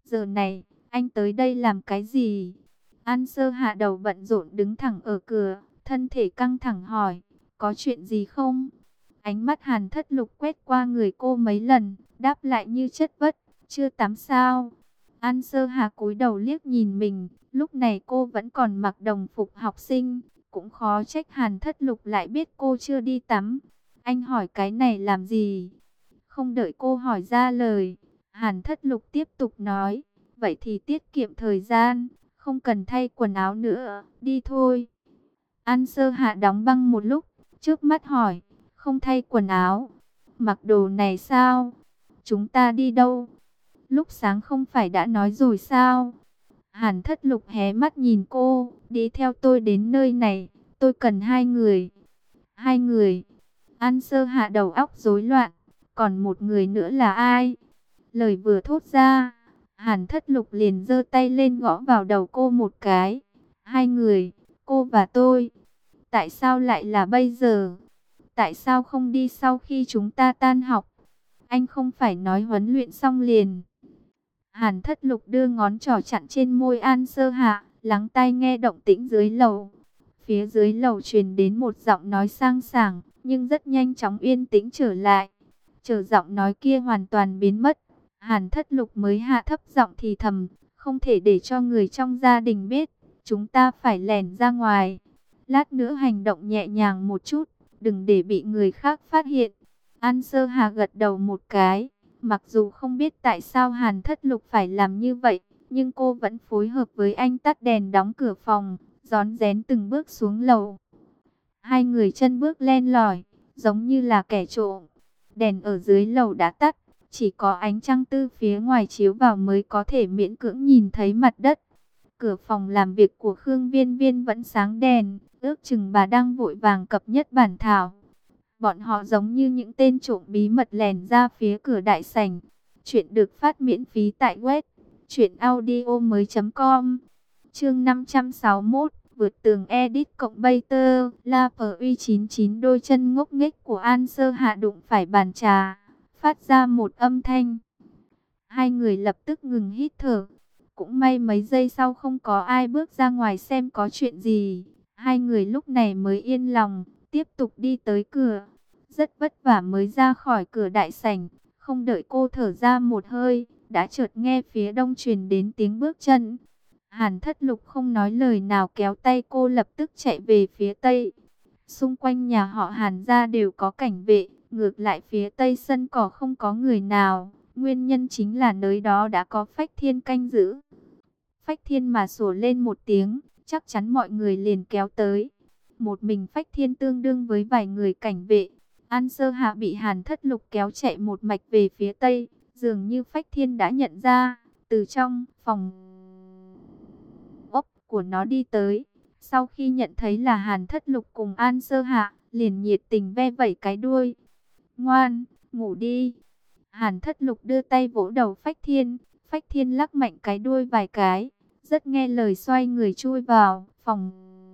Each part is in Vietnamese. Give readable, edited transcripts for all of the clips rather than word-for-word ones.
giờ này, anh tới đây làm cái gì? An Sơ Hạ đầu bận rộn đứng thẳng ở cửa, thân thể căng thẳng hỏi, có chuyện gì không? Ánh mắt Hàn Thất Lục quét qua người cô mấy lần, đáp lại như chất vấn, chưa tắm sao? An Sơ Hạ cúi đầu liếc nhìn mình, lúc này cô vẫn còn mặc đồng phục học sinh, cũng khó trách Hàn Thất Lục lại biết cô chưa đi tắm. Anh hỏi cái này làm gì? Không đợi cô hỏi ra lời, Hàn Thất Lục tiếp tục nói, vậy thì tiết kiệm thời gian, không cần thay quần áo nữa, đi thôi. An Sơ Hạ đóng băng một lúc, trước mắt hỏi, không thay quần áo, mặc đồ này sao? Chúng ta đi đâu? Lúc sáng không phải đã nói rồi sao? Hàn Thất Lục hé mắt nhìn cô, đi theo tôi đến nơi này, tôi cần hai người. Hai người? An Sơ Hạ đầu óc rối loạn, còn một người nữa là ai? Lời vừa thốt ra, Hàn Thất Lục liền giơ tay lên gõ vào đầu cô một cái. Hai người, cô và tôi. Tại sao lại là bây giờ? Tại sao không đi sau khi chúng ta tan học? Anh không phải nói huấn luyện xong liền. Hàn Thất Lục đưa ngón trỏ chặn trên môi An Sơ Hạ, lắng tai nghe động tĩnh dưới lầu. Phía dưới lầu truyền đến một giọng nói sang sảng, nhưng rất nhanh chóng yên tĩnh trở lại. Chờ giọng nói kia hoàn toàn biến mất, Hàn Thất Lục mới hạ thấp giọng thì thầm, không thể để cho người trong gia đình biết, chúng ta phải lẻn ra ngoài. Lát nữa hành động nhẹ nhàng một chút, đừng để bị người khác phát hiện. An Sơ Hà gật đầu một cái, mặc dù không biết tại sao Hàn Thất Lục phải làm như vậy, nhưng cô vẫn phối hợp với anh tắt đèn đóng cửa phòng, rón rén từng bước xuống lầu. Hai người chân bước len lỏi, giống như là kẻ trộm. Đèn ở dưới lầu đã tắt, chỉ có ánh trăng từ phía ngoài chiếu vào mới có thể miễn cưỡng nhìn thấy mặt đất. Cửa phòng làm việc của Khương Viên Viên vẫn sáng đèn, ước chừng bà đang vội vàng cập nhật bản thảo. Bọn họ giống như những tên trộm bí mật lèn ra phía cửa đại sảnh. Chuyện được phát miễn phí tại web truyệnaudiomoi.com. Chương 561, vượt tường edit cộng Bater, La Pui 99 đôi chân ngốc nghếch của An Sơ Hạ đụng phải bàn trà, phát ra một âm thanh. Hai người lập tức ngừng hít thở. Cũng may mấy giây sau không có ai bước ra ngoài xem có chuyện gì. Hai người lúc này mới yên lòng, tiếp tục đi tới cửa. Rất vất vả mới ra khỏi cửa đại sảnh, không đợi cô thở ra một hơi, đã chợt nghe phía đông truyền đến tiếng bước chân. Hàn Thất Lục không nói lời nào kéo tay cô lập tức chạy về phía tây. Xung quanh nhà họ Hàn gia đều có cảnh vệ, ngược lại phía tây sân cỏ không có người nào. Nguyên nhân chính là nơi đó đã có Phách Thiên canh giữ. Phách Thiên mà sủa lên một tiếng, chắc chắn mọi người liền kéo tới. Một mình Phách Thiên tương đương với vài người cảnh vệ. An Sơ Hạ bị Hàn Thất Lục kéo chạy một mạch về phía tây, dường như Phách Thiên đã nhận ra, từ trong phòng ốc của nó đi tới. Sau khi nhận thấy là Hàn Thất Lục cùng An Sơ Hạ, liền nhiệt tình ve vẩy cái đuôi. Ngoan, ngủ đi. Hàn Thất Lục đưa tay vỗ đầu Phách Thiên, Phách Thiên lắc mạnh cái đuôi vài cái, rất nghe lời xoay người chui vào phòng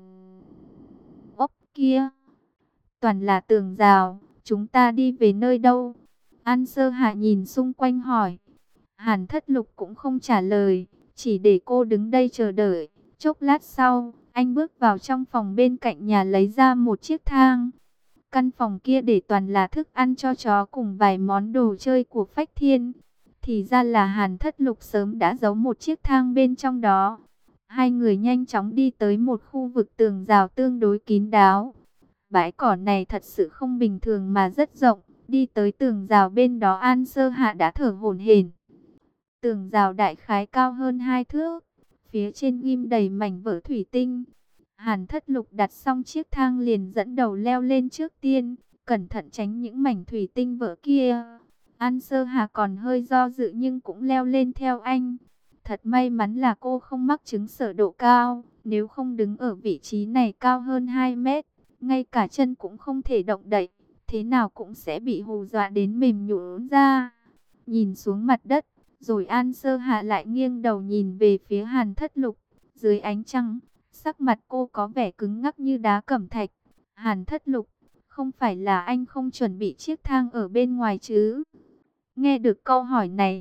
ốc kia. Toàn là tường rào, chúng ta đi về nơi đâu? An Sơ Hạ nhìn xung quanh hỏi. Hàn Thất Lục cũng không trả lời, chỉ để cô đứng đây chờ đợi. Chốc lát sau, anh bước vào trong phòng bên cạnh nhà lấy ra một chiếc thang. Căn phòng kia để toàn là thức ăn cho chó cùng vài món đồ chơi của Phách Thiên. Thì ra là Hàn Thất Lục sớm đã giấu một chiếc thang bên trong đó. Hai người nhanh chóng đi tới một khu vực tường rào tương đối kín đáo. Bãi cỏ này thật sự không bình thường mà rất rộng. Đi tới tường rào bên đó An Sơ Hạ đã thở hổn hển. Tường rào đại khái cao hơn 2 thước. Phía trên ghim đầy mảnh vỡ thủy tinh. Hàn Thất Lục đặt xong chiếc thang liền dẫn đầu leo lên trước tiên, cẩn thận tránh những mảnh thủy tinh vỡ kia. An Sơ Hà còn hơi do dự nhưng cũng leo lên theo anh. Thật may mắn là cô không mắc chứng sở độ cao, nếu không đứng ở vị trí này cao hơn 2 mét, ngay cả chân cũng không thể động đậy, thế nào cũng sẽ bị hù dọa đến mềm nhũn ra. Nhìn xuống mặt đất, rồi An Sơ Hà lại nghiêng đầu nhìn về phía Hàn Thất Lục, dưới ánh trăng. Sắc mặt cô có vẻ cứng ngắc như đá cẩm thạch. Hàn Thất Lục, không phải là anh không chuẩn bị chiếc thang ở bên ngoài chứ? Nghe được câu hỏi này,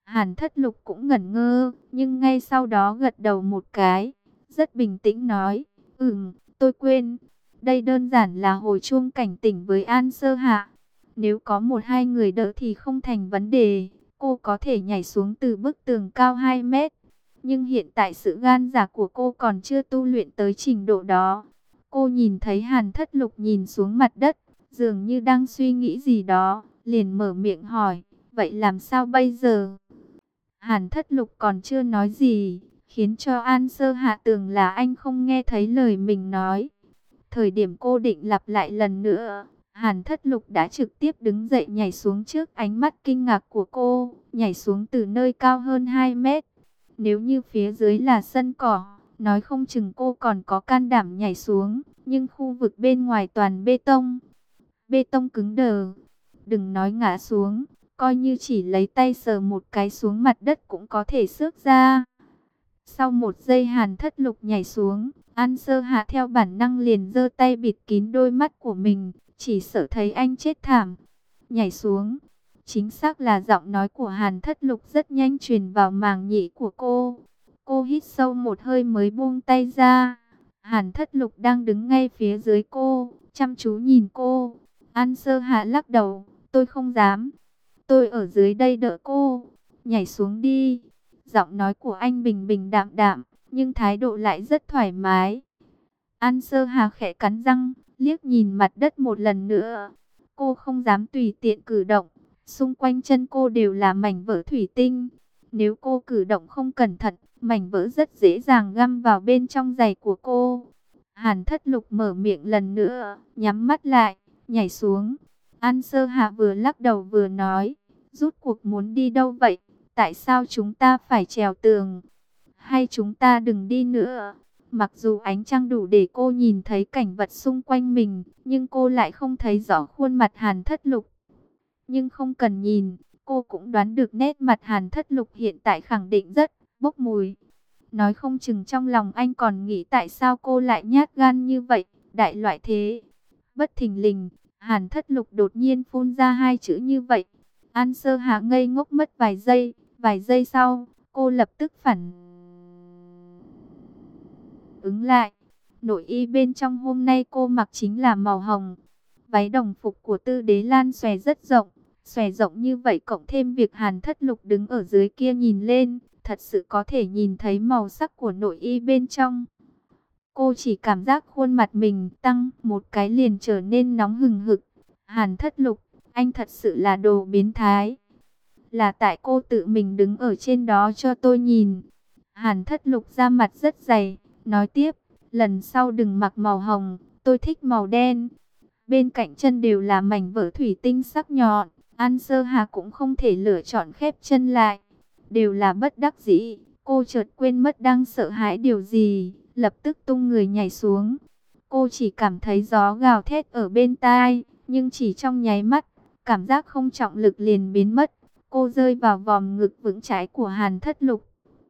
Hàn Thất Lục cũng ngẩn ngơ, nhưng ngay sau đó gật đầu một cái, rất bình tĩnh nói, tôi quên. Đây đơn giản là hồi chuông cảnh tỉnh với An Sơ Hạ. Nếu có một hai người đỡ thì không thành vấn đề, cô có thể nhảy xuống từ bức tường cao 2 mét. Nhưng hiện tại sự gan dạ của cô còn chưa tu luyện tới trình độ đó. Cô nhìn thấy Hàn Thất Lục nhìn xuống mặt đất, dường như đang suy nghĩ gì đó, liền mở miệng hỏi, vậy làm sao bây giờ? Hàn Thất Lục còn chưa nói gì, khiến cho An Sơ Hạ tưởng là anh không nghe thấy lời mình nói. Thời điểm cô định lặp lại lần nữa, Hàn Thất Lục đã trực tiếp đứng dậy nhảy xuống trước ánh mắt kinh ngạc của cô, nhảy xuống từ nơi cao hơn 2 mét. Nếu như phía dưới là sân cỏ, nói không chừng cô còn có can đảm nhảy xuống, nhưng khu vực bên ngoài toàn bê tông cứng đờ. Đừng nói ngã xuống, coi như chỉ lấy tay sờ một cái xuống mặt đất cũng có thể xước ra. Sau một giây Hàn Thất Lục nhảy xuống, An Sơ Hạ theo bản năng liền giơ tay bịt kín đôi mắt của mình, chỉ sợ thấy anh chết thảm. Nhảy xuống, chính xác là giọng nói của Hàn Thất Lục rất nhanh truyền vào màng nhĩ của cô. Cô hít sâu một hơi mới buông tay ra. Hàn Thất Lục đang đứng ngay phía dưới cô, chăm chú nhìn cô. An Sơ Hạ lắc đầu, tôi không dám. Tôi ở dưới đây đợi cô, nhảy xuống đi. Giọng nói của anh bình bình đạm đạm, nhưng thái độ lại rất thoải mái. An Sơ Hà khẽ cắn răng, liếc nhìn mặt đất một lần nữa. Cô không dám tùy tiện cử động, xung quanh chân cô đều là mảnh vỡ thủy tinh. Nếu cô cử động không cẩn thận, mảnh vỡ rất dễ dàng găm vào bên trong giày của cô. Hàn Thất Lục mở miệng lần nữa, nhắm mắt lại, nhảy xuống. An Sơ Hà vừa lắc đầu vừa nói, rút cuộc muốn đi đâu vậy? Tại sao chúng ta phải trèo tường? Hay chúng ta đừng đi nữa? Mặc dù ánh trăng đủ để cô nhìn thấy cảnh vật xung quanh mình, nhưng cô lại không thấy rõ khuôn mặt Hàn Thất Lục. Nhưng không cần nhìn, cô cũng đoán được nét mặt Hàn Thất Lục hiện tại khẳng định rất bốc mùi. Nói không chừng trong lòng anh còn nghĩ tại sao cô lại nhát gan như vậy, đại loại thế. Bất thình lình, Hàn Thất Lục đột nhiên phun ra hai chữ như vậy. An Sơ Hà ngây ngốc mất vài giây sau, cô lập tức phản ứng lại. Nội y bên trong hôm nay cô mặc chính là màu hồng. Váy đồng phục của Tư Đế Lan xòe rộng như vậy cộng thêm việc Hàn Thất Lục đứng ở dưới kia nhìn lên, thật sự có thể nhìn thấy màu sắc của nội y bên trong. Cô chỉ cảm giác khuôn mặt mình tăng một cái liền trở nên nóng hừng hực. Hàn Thất Lục, anh thật sự là đồ biến thái. Là tại cô tự mình đứng ở trên đó cho tôi nhìn. Hàn Thất Lục ra mặt rất dày, nói tiếp, lần sau đừng mặc màu hồng, tôi thích màu đen. Bên cạnh chân đều là mảnh vỡ thủy tinh sắc nhọn, An Sơ Hà cũng không thể lựa chọn khép chân lại. Đều là bất đắc dĩ, cô chợt quên mất đang sợ hãi điều gì, lập tức tung người nhảy xuống. Cô chỉ cảm thấy gió gào thét ở bên tai, nhưng chỉ trong nháy mắt, cảm giác không trọng lực liền biến mất. Cô rơi vào vòng ngực vững chãi của Hàn Thất Lục.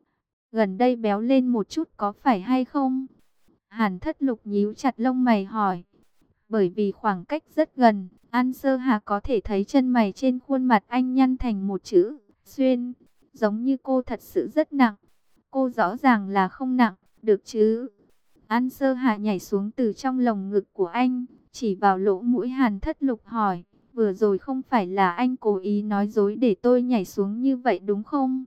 Gần đây béo lên một chút có phải hay không? Hàn Thất Lục nhíu chặt lông mày hỏi. Bởi vì khoảng cách rất gần, An Sơ Hà có thể thấy chân mày trên khuôn mặt anh nhăn thành một chữ xuyên, giống như cô thật sự rất nặng. Cô rõ ràng là không nặng, được chứ? An Sơ Hà nhảy xuống từ trong lồng ngực của anh, chỉ vào lỗ mũi Hàn Thất Lục hỏi, vừa rồi không phải là anh cố ý nói dối để tôi nhảy xuống như vậy đúng không?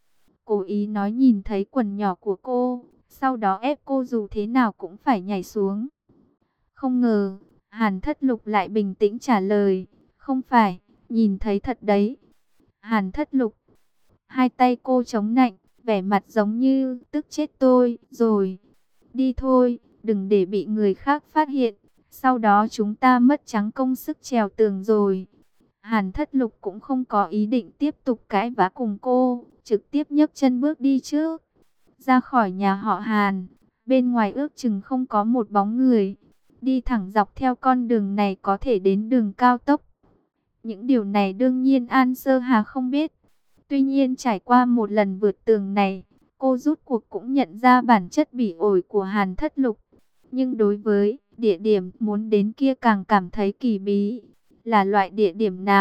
Cố ý nói nhìn thấy quần nhỏ của cô, sau đó ép cô dù thế nào cũng phải nhảy xuống. Không ngờ, Hàn Thất Lục lại bình tĩnh trả lời, không phải, nhìn thấy thật đấy. Hàn Thất Lục, hai tay cô chống nạnh, vẻ mặt giống như tức chết tôi rồi. Đi thôi, đừng để bị người khác phát hiện, sau đó chúng ta mất trắng công sức trèo tường rồi. Hàn Thất Lục cũng không có ý định tiếp tục cãi vã cùng cô, trực tiếp nhấc chân bước đi trước. Ra khỏi nhà họ Hàn, bên ngoài ước chừng không có một bóng người. Đi thẳng dọc theo con đường này có thể đến đường cao tốc. Những điều này đương nhiên An Sơ Hà không biết. Tuy nhiên trải qua một lần vượt tường này, cô rút cuộc cũng nhận ra bản chất bỉ ổi của Hàn Thất Lục. Nhưng đối với địa điểm muốn đến kia càng cảm thấy kỳ bí. Là loại địa điểm nào?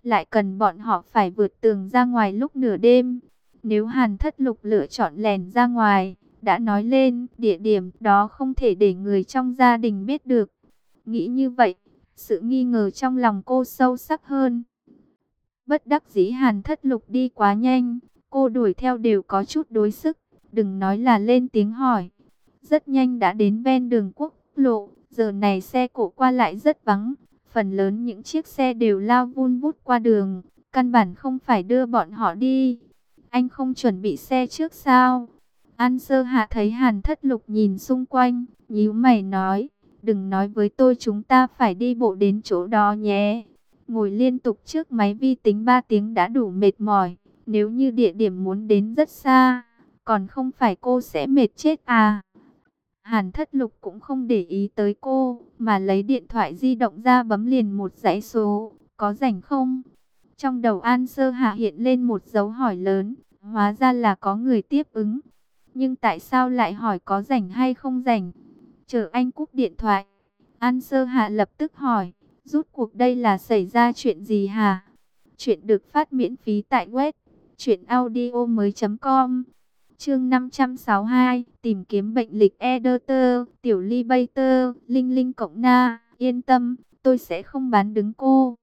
lại cần bọn họ phải vượt tường ra ngoài lúc nửa đêm. Nếu Hàn Thất Lục lựa chọn lèn ra ngoài, đã nói lên, địa điểm đó không thể để người trong gia đình biết được. Nghĩ như vậy, sự nghi ngờ trong lòng cô sâu sắc hơn. Bất đắc dĩ Hàn Thất Lục đi quá nhanh, cô đuổi theo đều có chút đuối sức, đừng nói là lên tiếng hỏi. Rất nhanh đã đến ven đường quốc lộ, giờ này xe cộ qua lại rất vắng, phần lớn những chiếc xe đều lao vun vút qua đường, căn bản không phải đưa bọn họ đi. Anh không chuẩn bị xe trước sao? An Sơ Hạ thấy Hàn Thất Lục nhìn xung quanh, nhíu mày nói, đừng nói với tôi chúng ta phải đi bộ đến chỗ đó nhé. Ngồi liên tục trước máy vi tính 3 tiếng đã đủ mệt mỏi, nếu như địa điểm muốn đến rất xa, còn không phải cô sẽ mệt chết à. Hàn Thất Lục cũng không để ý tới cô, mà lấy điện thoại di động ra bấm liền một dãy số, có rảnh không? Trong đầu An Sơ Hạ hiện lên một dấu hỏi lớn, hóa ra là có người tiếp ứng. Nhưng tại sao lại hỏi có rảnh hay không rảnh? Chờ anh cúp điện thoại, An Sơ Hạ lập tức hỏi, rút cuộc đây là xảy ra chuyện gì hả? Chuyện được phát miễn phí tại web truyệnaudiomoi.com. Chương 562, tìm kiếm bệnh lịch Editor, Tiểu Ly Bater, Linh Linh Cộng Na, yên tâm, tôi sẽ không bán đứng cô.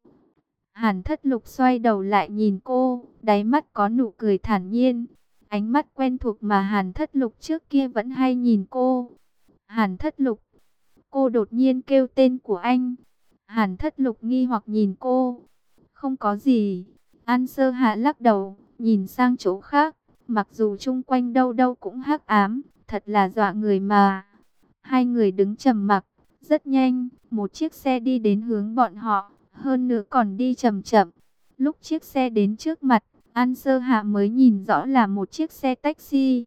Hàn Thất Lục xoay đầu lại nhìn cô, đáy mắt có nụ cười thản nhiên, ánh mắt quen thuộc mà Hàn Thất Lục trước kia vẫn hay nhìn cô. Hàn Thất Lục, cô đột nhiên kêu tên của anh. Hàn Thất Lục nghi hoặc nhìn cô. Không có gì. An Sơ Hạ lắc đầu, nhìn sang chỗ khác. Mặc dù chung quanh đâu đâu cũng hắc ám, thật là dọa người mà. Hai người đứng trầm mặc. Rất nhanh, một chiếc xe đi đến hướng bọn họ, hơn nữa còn đi chậm chậm. Lúc chiếc xe đến trước mặt, An Sơ Hạ mới nhìn rõ là một chiếc xe taxi.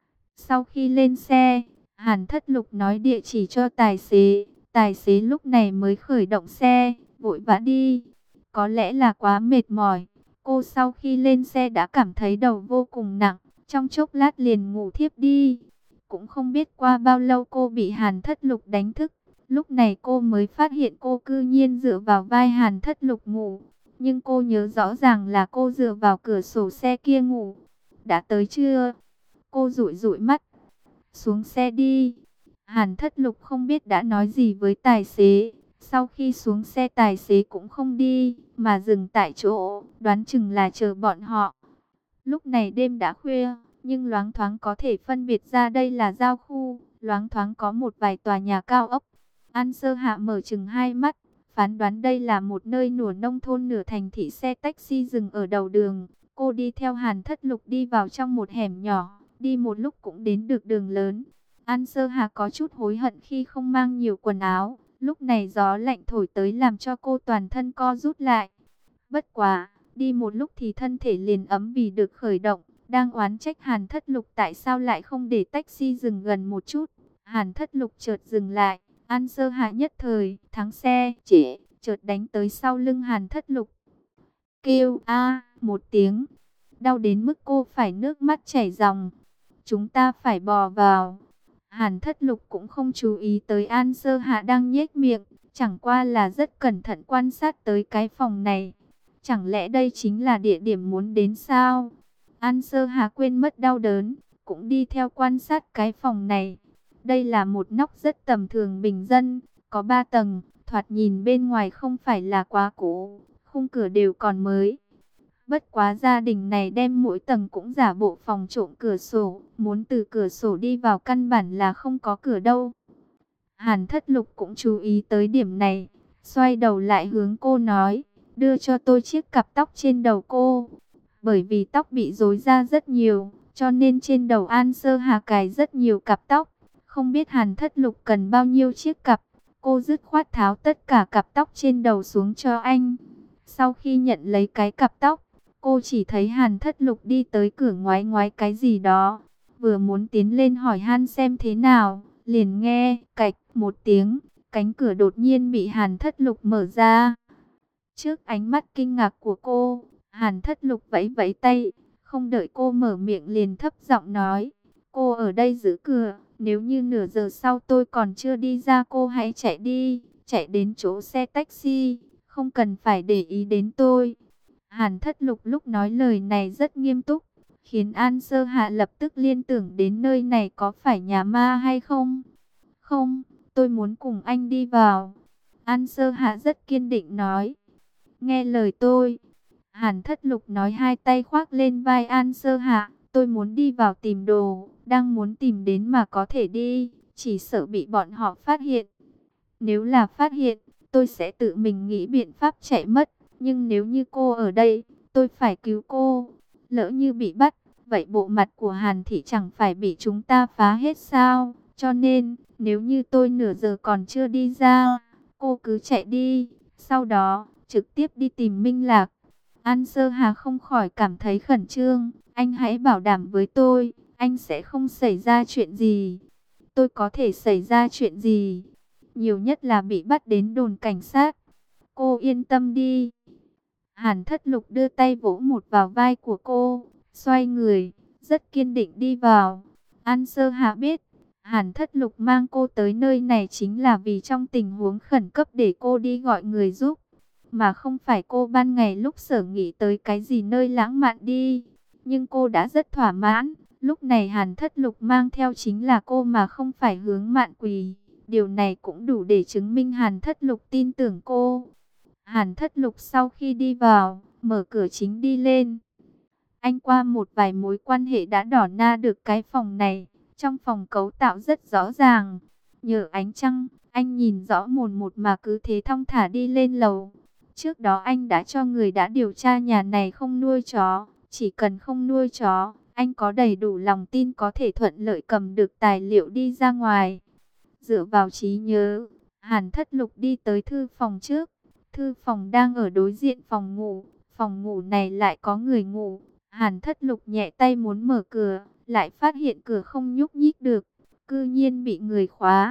Sau khi lên xe, Hàn Thất Lục nói địa chỉ cho tài xế. Tài xế lúc này mới khởi động xe, vội vã đi. Có lẽ là quá mệt mỏi, cô sau khi lên xe đã cảm thấy đầu vô cùng nặng, trong chốc lát liền ngủ thiếp đi. Cũng không biết qua bao lâu cô bị Hàn Thất Lục đánh thức. Lúc này cô mới phát hiện cô cư nhiên dựa vào vai Hàn Thất Lục ngủ. Nhưng cô nhớ rõ ràng là cô dựa vào cửa sổ xe kia ngủ. Đã tới chưa? Cô dụi dụi mắt. Xuống xe đi. Hàn Thất Lục không biết đã nói gì với tài xế. Sau khi xuống xe tài xế cũng không đi, mà dừng tại chỗ, đoán chừng là chờ bọn họ. Lúc này đêm đã khuya, nhưng loáng thoáng có thể phân biệt ra đây là giao khu, loáng thoáng có một vài tòa nhà cao ốc. An Sơ Hạ mở chừng hai mắt, phán đoán đây là một nơi nửa nông thôn nửa thành thị, xe taxi dừng ở đầu đường. Cô đi theo Hàn Thất Lục đi vào trong một hẻm nhỏ, đi một lúc cũng đến được đường lớn. An Sơ Hà có chút hối hận khi không mang nhiều quần áo. Lúc này gió lạnh thổi tới làm cho cô toàn thân co rút lại. Bất quá, đi một lúc thì thân thể liền ấm vì được khởi động. Đang oán trách Hàn Thất Lục tại sao lại không để taxi dừng gần một chút. Hàn Thất Lục chợt dừng lại. An Sơ Hà nhất thời thắng xe, chợt đánh tới sau lưng Hàn Thất Lục. Kêu a một tiếng, đau đến mức cô phải nước mắt chảy ròng. Chúng ta phải bò vào. Hàn Thất Lục cũng không chú ý tới An Sơ Hạ đang nhếch miệng, chẳng qua là rất cẩn thận quan sát tới cái phòng này. Chẳng lẽ đây chính là địa điểm muốn đến sao? An Sơ Hạ quên mất đau đớn, cũng đi theo quan sát cái phòng này. Đây là một nóc rất tầm thường bình dân, có 3 tầng, thoạt nhìn bên ngoài không phải là quá cũ, khung cửa đều còn mới. Bất quá gia đình này đem mỗi tầng cũng giả bộ phòng trộm cửa sổ, muốn từ cửa sổ đi vào căn bản là không có cửa đâu. Hàn Thất Lục cũng chú ý tới điểm này, xoay đầu lại hướng cô nói, đưa cho tôi chiếc cặp tóc trên đầu cô. Bởi vì tóc bị rối ra rất nhiều, cho nên trên đầu An Sơ Hà cài rất nhiều cặp tóc. Không biết Hàn Thất Lục cần bao nhiêu chiếc cặp, cô dứt khoát tháo tất cả cặp tóc trên đầu xuống cho anh. Sau khi nhận lấy cái cặp tóc, cô chỉ thấy Hàn Thất Lục đi tới cửa ngoái ngoái cái gì đó. Vừa muốn tiến lên hỏi han xem thế nào, liền nghe cạch một tiếng, cánh cửa đột nhiên bị Hàn Thất Lục mở ra. Trước ánh mắt kinh ngạc của cô, Hàn Thất Lục vẫy vẫy tay, không đợi cô mở miệng liền thấp giọng nói, cô ở đây giữ cửa, nếu như nửa giờ sau tôi còn chưa đi ra cô hãy chạy đi, chạy đến chỗ xe taxi, không cần phải để ý đến tôi. Hàn Thất Lục lúc nói lời này rất nghiêm túc, khiến An Sơ Hạ lập tức liên tưởng đến nơi này có phải nhà ma hay không. Không, tôi muốn cùng anh đi vào. An Sơ Hạ rất kiên định nói. Nghe lời tôi. Hàn Thất Lục nói, hai tay khoác lên vai An Sơ Hạ. Tôi muốn đi vào tìm đồ, đang muốn tìm đến mà có thể đi, chỉ sợ bị bọn họ phát hiện. Nếu là phát hiện, tôi sẽ tự mình nghĩ biện pháp chạy mất. Nhưng nếu như cô ở đây, tôi phải cứu cô. Lỡ như bị bắt, vậy bộ mặt của Hàn Thị chẳng phải bị chúng ta phá hết sao? Cho nên, nếu như tôi nửa giờ còn chưa đi ra, cô cứ chạy đi. Sau đó, trực tiếp đi tìm Minh Lạc. An Sơ Hà không khỏi cảm thấy khẩn trương. Anh hãy bảo đảm với tôi, anh sẽ không xảy ra chuyện gì. Tôi có thể xảy ra chuyện gì? Nhiều nhất là bị bắt đến đồn cảnh sát. Cô yên tâm đi. Hàn Thất Lục đưa tay vỗ một vào vai của cô, xoay người, rất kiên định đi vào. An Sơ Hạ biết, Hàn Thất Lục mang cô tới nơi này chính là vì trong tình huống khẩn cấp để cô đi gọi người giúp. Mà không phải cô ban ngày lúc sở nghĩ tới cái gì nơi lãng mạn đi. Nhưng cô đã rất thỏa mãn, lúc này Hàn Thất Lục mang theo chính là cô mà không phải Hướng Mạn Quỳ. Điều này cũng đủ để chứng minh Hàn Thất Lục tin tưởng cô. Hàn Thất Lục sau khi đi vào, mở cửa chính đi lên. Anh qua một vài mối quan hệ đã đỏ na được cái phòng này. Trong phòng cấu tạo rất rõ ràng. Nhờ ánh trăng, anh nhìn rõ mồn một mà cứ thế thong thả đi lên lầu. Trước đó anh đã cho người đã điều tra nhà này không nuôi chó. Chỉ cần không nuôi chó, anh có đầy đủ lòng tin có thể thuận lợi cầm được tài liệu đi ra ngoài. Dựa vào trí nhớ, Hàn Thất Lục đi tới thư phòng trước. Thư phòng đang ở đối diện phòng ngủ. Phòng ngủ này lại có người ngủ. Hàn Thất Lục nhẹ tay muốn mở cửa, lại phát hiện cửa không nhúc nhích được, cư nhiên bị người khóa.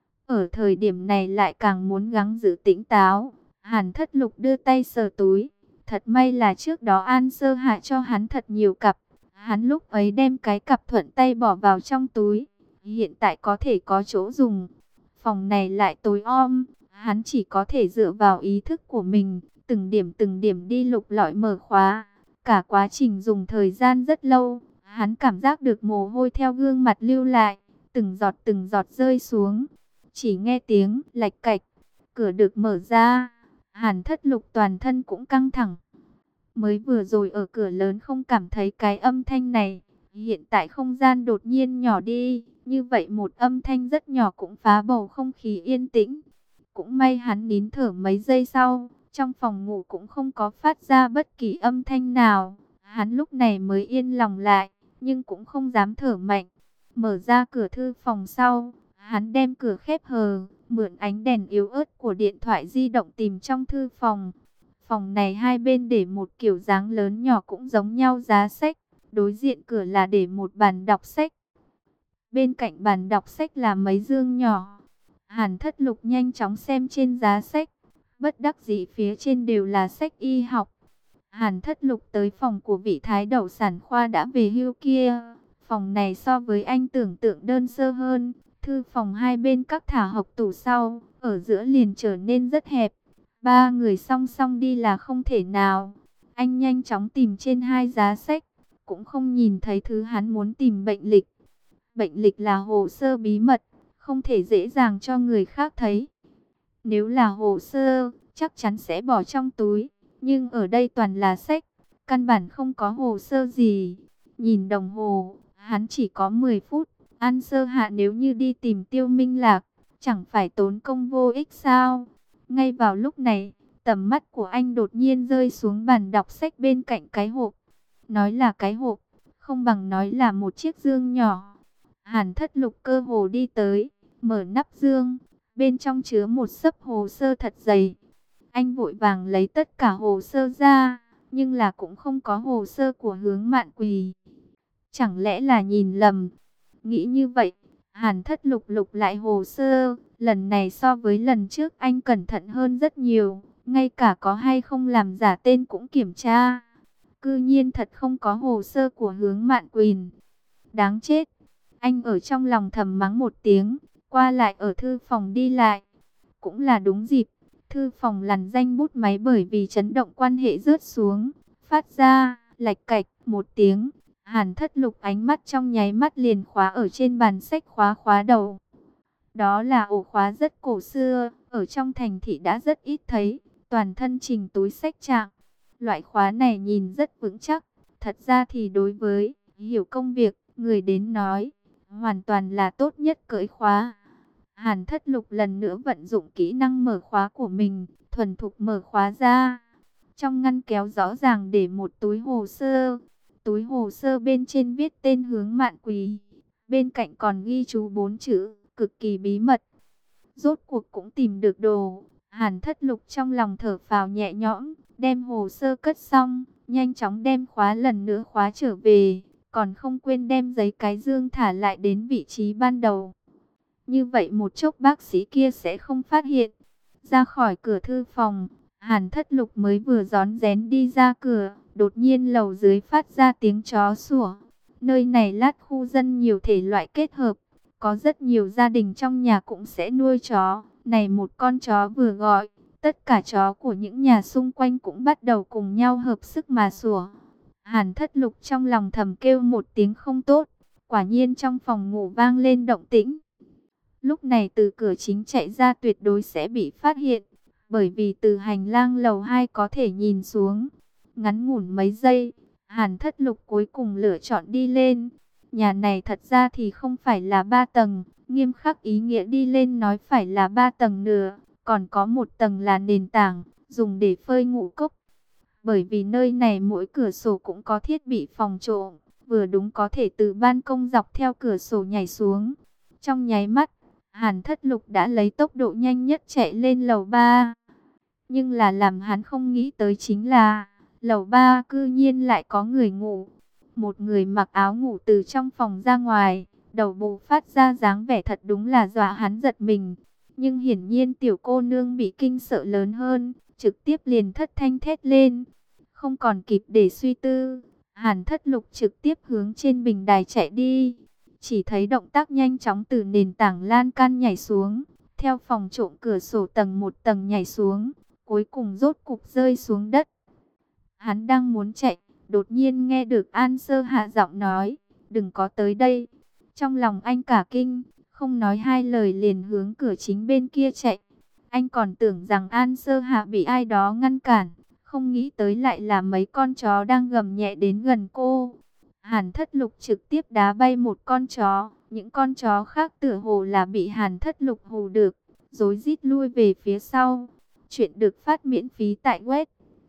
Ở thời điểm này lại càng muốn gắng giữ tỉnh táo. Hàn Thất Lục đưa tay sờ túi. Thật may là trước đó An Sơ Hạ cho hắn thật nhiều cặp. Hắn lúc ấy đem cái cặp thuận tay bỏ vào trong túi. Hiện tại có thể có chỗ dùng. Phòng này lại tối om. Hắn chỉ có thể dựa vào ý thức của mình, từng điểm đi lục lọi mở khóa. Cả quá trình dùng thời gian rất lâu, hắn cảm giác được mồ hôi theo gương mặt lưu lại, từng giọt rơi xuống. Chỉ nghe tiếng lạch cạch, cửa được mở ra. Hàn Thất Lục toàn thân cũng căng thẳng. Mới vừa rồi ở cửa lớn không cảm thấy cái âm thanh này, hiện tại không gian đột nhiên nhỏ đi, như vậy một âm thanh rất nhỏ cũng phá bầu không khí yên tĩnh. Cũng may hắn nín thở mấy giây sau, trong phòng ngủ cũng không có phát ra bất kỳ âm thanh nào. Hắn lúc này mới yên lòng lại, nhưng cũng không dám thở mạnh. Mở ra cửa thư phòng sau, hắn đem cửa khép hờ, mượn ánh đèn yếu ớt của điện thoại di động tìm trong thư phòng. Phòng này hai bên để một kiểu dáng lớn nhỏ cũng giống nhau giá sách, đối diện cửa là để một bàn đọc sách. Bên cạnh bàn đọc sách là mấy dương nhỏ. Hàn Thất Lục nhanh chóng xem trên giá sách, bất đắc dĩ phía trên đều là sách y học. Hàn Thất Lục tới phòng của vị thái đậu sản khoa đã về hưu kia. Phòng này so với anh tưởng tượng đơn sơ hơn. Thư phòng hai bên các thả hộc tủ sau, ở giữa liền trở nên rất hẹp. Ba người song song đi là không thể nào. Anh nhanh chóng tìm trên hai giá sách, cũng không nhìn thấy thứ hắn muốn tìm. Bệnh lịch. Bệnh lịch là hồ sơ bí mật, không thể dễ dàng cho người khác thấy. Nếu là hồ sơ, chắc chắn sẽ bỏ trong túi. Nhưng ở đây toàn là sách, căn bản không có hồ sơ gì. Nhìn đồng hồ, hắn chỉ có 10 phút. An Sơ Hạ nếu như đi tìm Tiêu Minh Lạc, chẳng phải tốn công vô ích sao? Ngay vào lúc này, tầm mắt của anh đột nhiên rơi xuống bàn đọc sách bên cạnh cái hộp. Nói là cái hộp, không bằng nói là một chiếc dương nhỏ. Hàn Thất Lục cơ hồ đi tới, mở nắp dương, bên trong chứa một xấp hồ sơ thật dày. Anh vội vàng lấy tất cả hồ sơ ra, nhưng là cũng không có hồ sơ của Hướng Mạn Quỳ. Chẳng lẽ là nhìn lầm? Nghĩ như vậy, Hàn Thất Lục lục lại hồ sơ, lần này so với lần trước anh cẩn thận hơn rất nhiều, ngay cả có hay không làm giả tên cũng kiểm tra. Cư nhiên thật không có hồ sơ của Hướng Mạn Quỳ. Đáng chết! Anh ở trong lòng thầm mắng một tiếng, qua lại ở thư phòng đi lại. Cũng là đúng dịp, thư phòng lằn danh bút máy bởi vì chấn động quan hệ rớt xuống. phát ra, lạch cạch một tiếng. Hàn Thất Lục ánh mắt trong nháy mắt liền khóa ở trên bàn sách khóa đầu. Đó là ổ khóa rất cổ xưa, ở trong thành thị đã rất ít thấy, toàn thân trình túi xách trạng. Loại khóa này nhìn rất vững chắc, thật ra thì đối với hiểu công việc, người đến nói, hoàn toàn là tốt nhất cưỡi khóa. Hàn Thất Lục lần nữa vận dụng kỹ năng mở khóa của mình, thuần thục mở khóa ra. Trong ngăn kéo rõ ràng để một túi hồ sơ. Túi hồ sơ bên trên viết tên Hướng Mạn Quý. Bên cạnh còn ghi chú 4 chữ, cực kỳ bí mật. Rốt cuộc cũng tìm được đồ. Hàn Thất Lục trong lòng thở phào nhẹ nhõm, đem hồ sơ cất xong, nhanh chóng đem khóa lần nữa khóa trở về. Còn không quên đem giấy cái dương thả lại đến vị trí ban đầu. Như vậy một chốc bác sĩ kia sẽ không phát hiện. Ra khỏi cửa thư phòng, Hàn Thất Lục mới vừa rón rén đi ra cửa, đột nhiên lầu dưới phát ra tiếng chó sủa. Nơi này lát khu dân nhiều thể loại kết hợp, có rất nhiều gia đình trong nhà cũng sẽ nuôi chó. Này một con chó vừa gọi, tất cả chó của những nhà xung quanh cũng bắt đầu cùng nhau hợp sức mà sủa. Hàn Thất Lục trong lòng thầm kêu một tiếng không tốt, quả nhiên trong phòng ngủ vang lên động tĩnh. Lúc này từ cửa chính chạy ra tuyệt đối sẽ bị phát hiện, bởi vì từ hành lang lầu 2 có thể nhìn xuống. Ngắn ngủn mấy giây, Hàn Thất Lục cuối cùng lựa chọn đi lên. Nhà này thật ra thì không phải là 3 tầng, nghiêm khắc ý nghĩa đi lên nói phải là 3 tầng nữa, còn có một tầng là nền tảng, dùng để phơi ngũ cốc. Bởi vì nơi này mỗi cửa sổ cũng có thiết bị phòng trộm, vừa đúng có thể từ ban công dọc theo cửa sổ nhảy xuống. Trong nháy mắt, Hàn Thất Lục đã lấy tốc độ nhanh nhất chạy lên lầu 3. Nhưng là làm hắn không nghĩ tới chính là, lầu 3 cư nhiên lại có người ngủ. Một người mặc áo ngủ từ trong phòng ra ngoài, đầu bù phát ra dáng vẻ thật đúng là dọa hắn giật mình. Nhưng hiển nhiên tiểu cô nương bị kinh sợ lớn hơn, trực tiếp liền thất thanh thét lên. Không còn kịp để suy tư, Hàn Thất Lục trực tiếp hướng trên bình đài chạy đi. Chỉ thấy động tác nhanh chóng từ nền tảng lan can nhảy xuống, theo phòng trộm cửa sổ tầng một tầng nhảy xuống, cuối cùng rốt cục rơi xuống đất. Hắn đang muốn chạy, đột nhiên nghe được An Sơ Hạ giọng nói, đừng có tới đây. Trong lòng anh cả kinh, không nói hai lời liền hướng cửa chính bên kia chạy. Anh còn tưởng rằng An Sơ Hạ bị ai đó ngăn cản, không nghĩ tới lại là mấy con chó đang gầm nhẹ đến gần cô. Hàn Thất Lục trực tiếp đá bay một con chó, những con chó khác tựa hồ là bị Hàn Thất Lục hù được, rối rít lui về phía sau. Chuyện được phát miễn phí tại web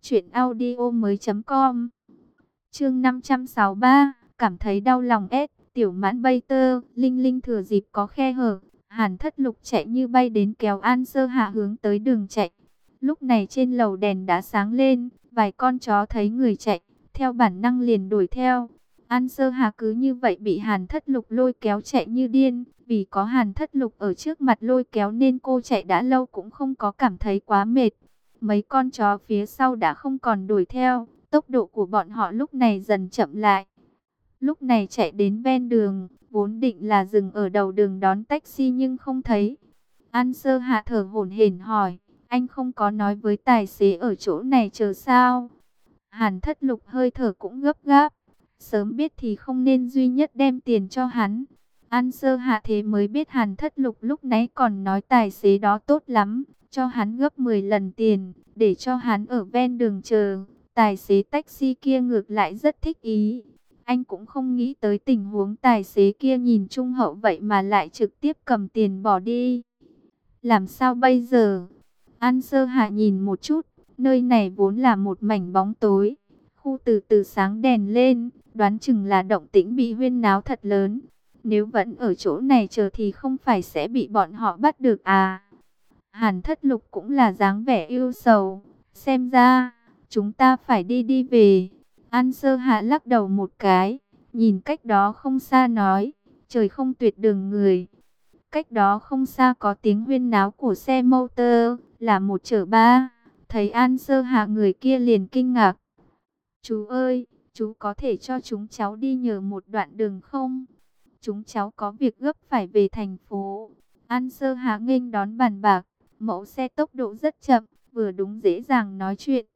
truyệnaudiomoi.com. Chương 563, cảm thấy đau lòng tiểu mãn bay tơ, Linh Linh thừa dịp có khe hở, Hàn Thất Lục chạy như bay đến kéo An Sơ Hạ hướng tới đường chạy. Lúc này trên lầu đèn đã sáng lên, vài con chó thấy người chạy, theo bản năng liền đuổi theo. An Sơ Hà cứ như vậy bị Hàn Thất Lục lôi kéo chạy như điên, vì có Hàn Thất Lục ở trước mặt lôi kéo nên cô chạy đã lâu cũng không có cảm thấy quá mệt. Mấy con chó phía sau đã không còn đuổi theo, tốc độ của bọn họ lúc này dần chậm lại. Lúc này chạy đến ven đường, vốn định là dừng ở đầu đường đón taxi nhưng không thấy. An Sơ Hạ thở hổn hển hỏi, anh không có nói với tài xế ở chỗ này chờ sao? Hàn Thất Lục hơi thở cũng gấp gáp. Sớm biết thì không nên duy nhất đem tiền cho hắn. An Sơ Hạ thế mới biết Hàn Thất Lục lúc nãy còn nói tài xế đó tốt lắm, cho hắn gấp 10 lần tiền, để cho hắn ở ven đường chờ. Tài xế taxi kia ngược lại rất thích ý. Anh cũng không nghĩ tới tình huống tài xế kia nhìn trung hậu vậy mà lại trực tiếp cầm tiền bỏ đi. Làm sao bây giờ? An Sơ Hạ nhìn một chút, nơi này vốn là một mảnh bóng tối. Khu từ từ sáng đèn lên, đoán chừng là động tĩnh bị huyên náo thật lớn. Nếu vẫn ở chỗ này chờ thì không phải sẽ bị bọn họ bắt được à? Hàn Thất Lục cũng là dáng vẻ ưu sầu. Xem ra, chúng ta phải đi về. An Sơ Hạ lắc đầu một cái, nhìn cách đó không xa nói, trời không tuyệt đường người. Cách đó không xa có tiếng huyên náo của xe motor, là một chở ba. Thấy An Sơ Hạ người kia liền kinh ngạc. Chú ơi, chú có thể cho chúng cháu đi nhờ một đoạn đường không? Chúng cháu có việc gấp phải về thành phố. An Sơ Hạ nghênh đón bàn bạc, mẫu xe tốc độ rất chậm, vừa đúng dễ dàng nói chuyện.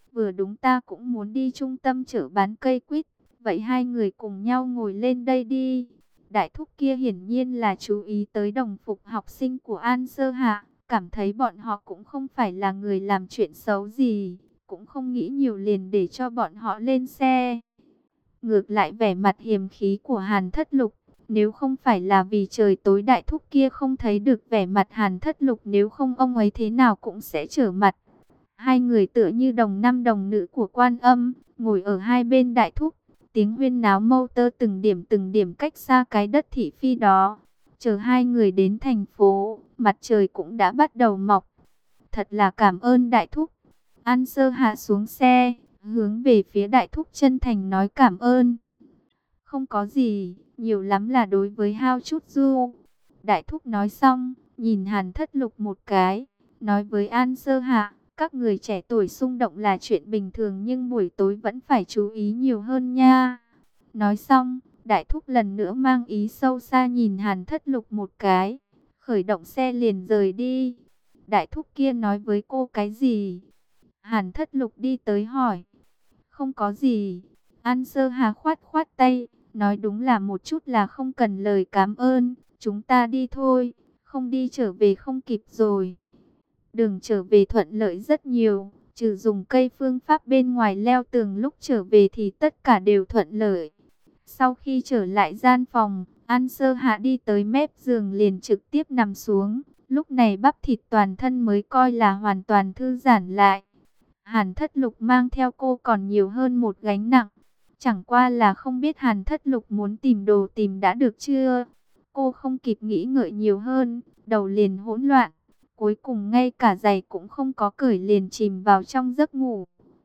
vừa đúng ta cũng muốn đi trung tâm chợ bán cây quýt, vậy hai người cùng nhau ngồi lên đây đi. Đại thúc kia hiển nhiên là chú ý tới đồng phục học sinh của An Sơ Hạ, cảm thấy bọn họ cũng không phải là người làm chuyện xấu gì, cũng không nghĩ nhiều liền để cho bọn họ lên xe. Ngược lại vẻ mặt hiềm khí của Hàn Thất Lục, nếu không phải là vì trời tối đại thúc kia không thấy được vẻ mặt Hàn Thất Lục, nếu không ông ấy thế nào cũng sẽ trở mặt. Hai người tựa như đồng nam đồng nữ của Quan Âm, ngồi ở hai bên đại thúc, tiếng huyên náo mâu tơ từng điểm cách xa cái đất thị phi đó. Chờ hai người đến thành phố, mặt trời cũng đã bắt đầu mọc. Thật là cảm ơn đại thúc. An Sơ hạ xuống xe, hướng về phía đại thúc chân thành nói cảm ơn. Không có gì, nhiều lắm là đối với hao chút du. Đại thúc nói xong, nhìn Hàn Thất Lục một cái, nói với An Sơ Hạ, các người trẻ tuổi xung động là chuyện bình thường nhưng buổi tối vẫn phải chú ý nhiều hơn nha. Nói xong, đại thúc lần nữa mang ý sâu xa nhìn Hàn Thất Lục một cái, khởi động xe liền rời đi. Đại thúc kia nói với cô cái gì? Hàn Thất Lục đi tới hỏi. Không có gì. An Sơ Hà khoát khoát tay, nói đúng là một chút là không cần lời cảm ơn, chúng ta đi thôi, không đi trở về không kịp rồi. Đường trở về thuận lợi rất nhiều, trừ dùng cây phương pháp bên ngoài leo tường lúc trở về thì tất cả đều thuận lợi. Sau khi trở lại gian phòng, An Sơ Hạ đi tới mép giường liền trực tiếp nằm xuống, lúc này bắp thịt toàn thân mới coi là hoàn toàn thư giãn lại. Hàn Thất Lục mang theo cô còn nhiều hơn một gánh nặng. Chẳng qua là không biết Hàn Thất Lục muốn tìm đồ tìm đã được chưa. Cô không kịp nghĩ ngợi nhiều hơn, đầu liền hỗn loạn. Cuối cùng ngay cả giày cũng không có cởi liền chìm vào trong giấc ngủ.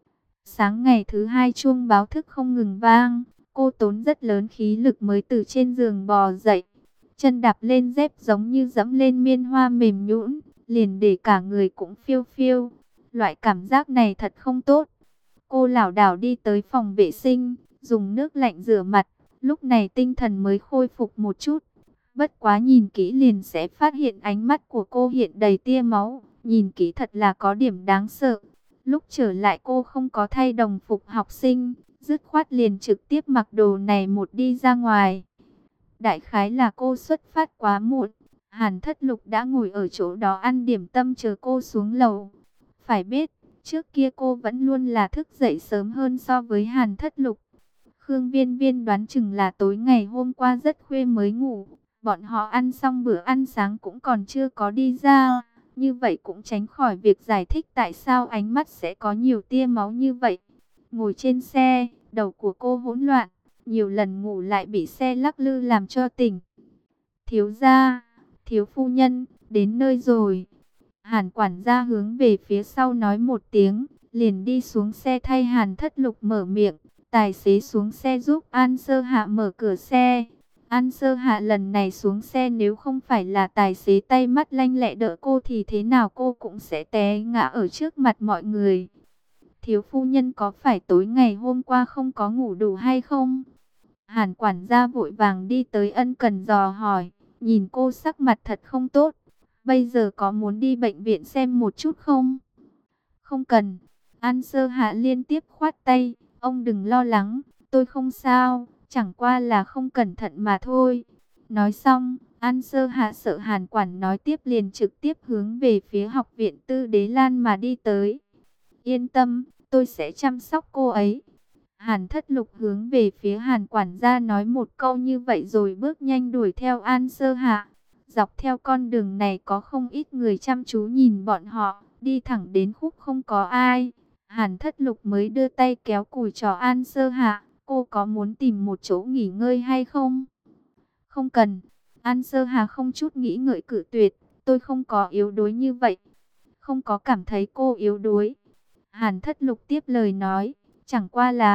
Sáng ngày thứ hai chuông báo thức không ngừng vang. Cô tốn rất lớn khí lực mới từ trên giường bò dậy. Chân đạp lên dép giống như dẫm lên miên hoa mềm nhũn, liền để cả người cũng phiêu phiêu. Loại cảm giác này thật không tốt. Cô lảo đảo đi tới phòng vệ sinh, dùng nước lạnh rửa mặt. Lúc này tinh thần mới khôi phục một chút. Bất quá nhìn kỹ liền sẽ phát hiện ánh mắt của cô hiện đầy tia máu. Nhìn kỹ thật là có điểm đáng sợ. Lúc trở lại cô không có thay đồng phục học sinh, dứt khoát liền trực tiếp mặc đồ này một đi ra ngoài. Đại khái là cô xuất phát quá muộn. Hàn Thất Lục đã ngồi ở chỗ đó ăn điểm tâm chờ cô xuống lầu. Phải biết, trước kia cô vẫn luôn là thức dậy sớm hơn so với Hàn Thất Lục. Khương Viên Viên đoán chừng là tối ngày hôm qua rất khuya mới ngủ. Bọn họ ăn xong bữa ăn sáng cũng còn chưa có đi ra. Như vậy cũng tránh khỏi việc giải thích tại sao ánh mắt sẽ có nhiều tia máu như vậy. Ngồi trên xe, đầu của cô hỗn loạn. Nhiều lần ngủ lại bị xe lắc lư làm cho tỉnh. Thiếu gia, thiếu phu nhân, đến nơi rồi. Hàn quản gia hướng về phía sau nói một tiếng, liền đi xuống xe thay Hàn Thất Lục mở miệng. Tài xế xuống xe giúp An Sơ Hạ mở cửa xe. An Sơ Hạ lần này xuống xe nếu không phải là tài xế tay mắt lanh lẹ đỡ cô thì thế nào cô cũng sẽ té ngã ở trước mặt mọi người. Thiếu phu nhân có phải tối ngày hôm qua không có ngủ đủ hay không? Hàn quản gia vội vàng đi tới ân cần dò hỏi, nhìn cô sắc mặt thật không tốt. Bây giờ có muốn đi bệnh viện xem một chút không? Không cần. An Sơ Hạ liên tiếp khoát tay, ông đừng lo lắng, tôi không sao, chẳng qua là không cẩn thận mà thôi. Nói xong, An Sơ Hạ sợ Hàn quản nói tiếp liền trực tiếp hướng về phía học viện Tư Đế Lan mà đi tới. Yên tâm, tôi sẽ chăm sóc cô ấy. Hàn Thất Lục hướng về phía Hàn quản gia nói một câu như vậy rồi bước nhanh đuổi theo An Sơ Hạ. Dọc theo con đường này có không ít người chăm chú nhìn bọn họ, đi thẳng đến khúc không có ai. Hàn Thất Lục mới đưa tay kéo cùi trò An Sơ Hạ, cô có muốn tìm một chỗ nghỉ ngơi hay không? Không cần. An Sơ Hạ không chút nghĩ ngợi cự tuyệt, tôi không có yếu đuối như vậy. Không có cảm thấy cô yếu đuối. Hàn Thất Lục tiếp lời nói, chẳng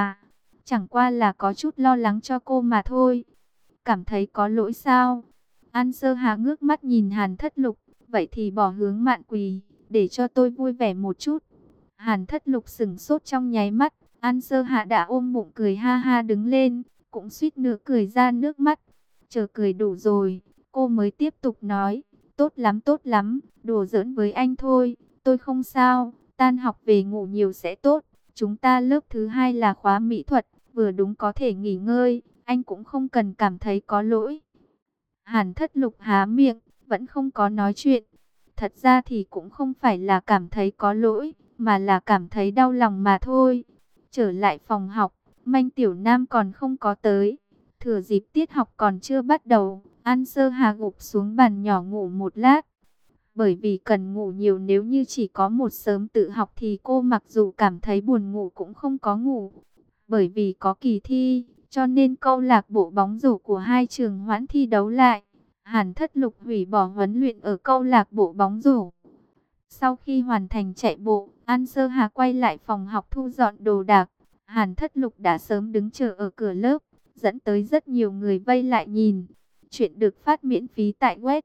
qua là có chút lo lắng cho cô mà thôi. Cảm thấy có lỗi sao? An Sơ Hà ngước mắt nhìn Hàn Thất Lục, vậy thì bỏ hướng mạn quỳ, để cho tôi vui vẻ một chút. Hàn Thất Lục sững sốt trong nháy mắt, An Sơ Hà đã ôm bụng cười ha ha đứng lên, cũng suýt nữa cười ra nước mắt. Chờ cười đủ rồi, cô mới tiếp tục nói, tốt lắm, đùa giỡn với anh thôi, tôi không sao, tan học về ngủ nhiều sẽ tốt, chúng ta lớp thứ hai là khóa mỹ thuật, vừa đúng có thể nghỉ ngơi, anh cũng không cần cảm thấy có lỗi. Hàn Thất Lục há miệng, vẫn không có nói chuyện. Thật ra thì cũng không phải là cảm thấy có lỗi, mà là cảm thấy đau lòng mà thôi. Trở lại phòng học, Manh Tiểu Nam còn không có tới. Thừa dịp tiết học còn chưa bắt đầu, An Sơ Hà gục xuống bàn nhỏ ngủ một lát. Bởi vì cần ngủ nhiều, nếu như chỉ có một sớm tự học thì cô mặc dù cảm thấy buồn ngủ cũng không có ngủ. Bởi vì có kỳ thi, cho nên câu lạc bộ bóng rổ của hai trường hoãn thi đấu lại. Hàn Thất Lục hủy bỏ huấn luyện ở câu lạc bộ bóng rổ. Sau khi hoàn thành chạy bộ, An Sơ Hà quay lại phòng học thu dọn đồ đạc. Hàn Thất Lục đã sớm đứng chờ ở cửa lớp, dẫn tới rất nhiều người vây lại nhìn. Chuyện được phát miễn phí tại web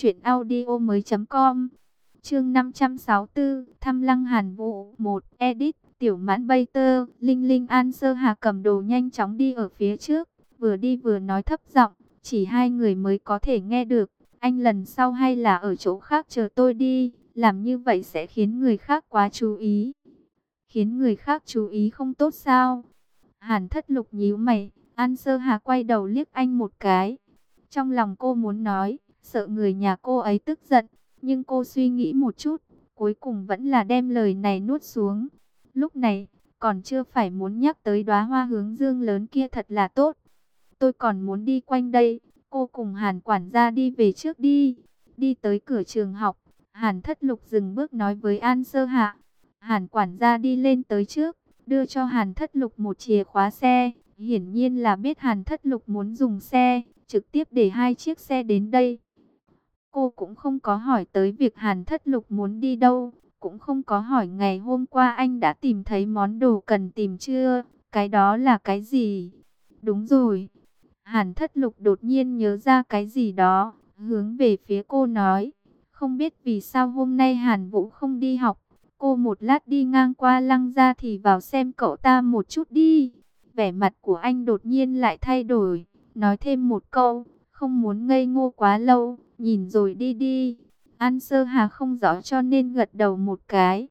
truyệnaudiomoi.com. Chương 564, Thăm Lăng Hàn Vũ 1, edit, Tiểu Mãn Bay Tơ, Linh Linh. An Sơ Hà cầm đồ nhanh chóng đi ở phía trước, vừa đi vừa nói thấp giọng, chỉ hai người mới có thể nghe được. Anh lần sau hay là ở chỗ khác chờ tôi đi, làm như vậy sẽ khiến người khác quá chú ý. Khiến người khác chú ý không tốt sao? Hàn Thất Lục nhíu mày, An Sơ Hà quay đầu liếc anh một cái. Trong lòng cô muốn nói, sợ người nhà cô ấy tức giận, nhưng cô suy nghĩ một chút, cuối cùng vẫn là đem lời này nuốt xuống. Lúc này, còn chưa phải muốn nhắc tới đóa hoa hướng dương lớn kia thật là tốt. Tôi còn muốn đi quanh đây, cô cùng Hàn quản gia đi về trước đi. Đi tới cửa trường học, Hàn Thất Lục dừng bước nói với An Sơ Hạ. Hàn quản gia đi lên tới trước, đưa cho Hàn Thất Lục một chìa khóa xe. Hiển nhiên là biết Hàn Thất Lục muốn dùng xe, trực tiếp để hai chiếc xe đến đây. Cô cũng không có hỏi tới việc Hàn Thất Lục muốn đi đâu, cũng không có hỏi ngày hôm qua anh đã tìm thấy món đồ cần tìm chưa, cái đó là cái gì? Đúng rồi. Hàn Thất Lục đột nhiên nhớ ra cái gì đó, hướng về phía cô nói, không biết vì sao hôm nay Hàn Vũ không đi học. Cô một lát đi ngang qua Lăng gia thì vào xem cậu ta một chút đi. Vẻ mặt của anh đột nhiên lại thay đổi, nói thêm một câu, không muốn ngây ngô quá lâu, nhìn rồi đi đi. An Sơ Hà không rõ cho nên gật đầu một cái,